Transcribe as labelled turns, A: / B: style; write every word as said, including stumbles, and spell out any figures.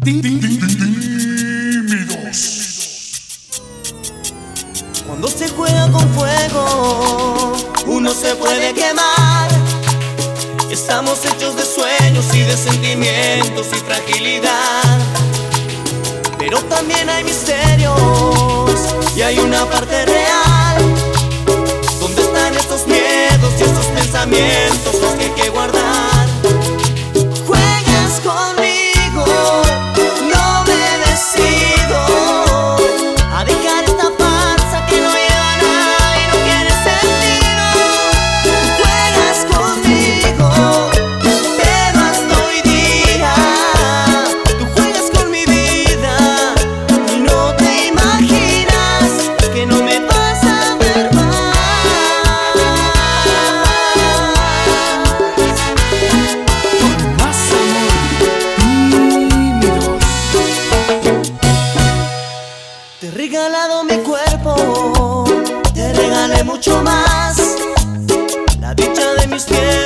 A: Cuando se juega con fuego, uno se puede quemar. Estamos hechos de sueños y de sentimientos y fragilidad. Pero también hay misterios y hay una parte real. ¿Dónde están estos miedos y estos pensamientos los que hay que guardar? Juegas conmigo, no me decido a dejar esta farsa que no lleva a nada y no tiene sentido. Juegas conmigo, pero hasta hoy día tú juegas con mi vida y no te imaginas que no me vas a ver más. Más amor, tímidos. Te he regalado mi cuerpo, te regalé mucho más, la dicha de mis pies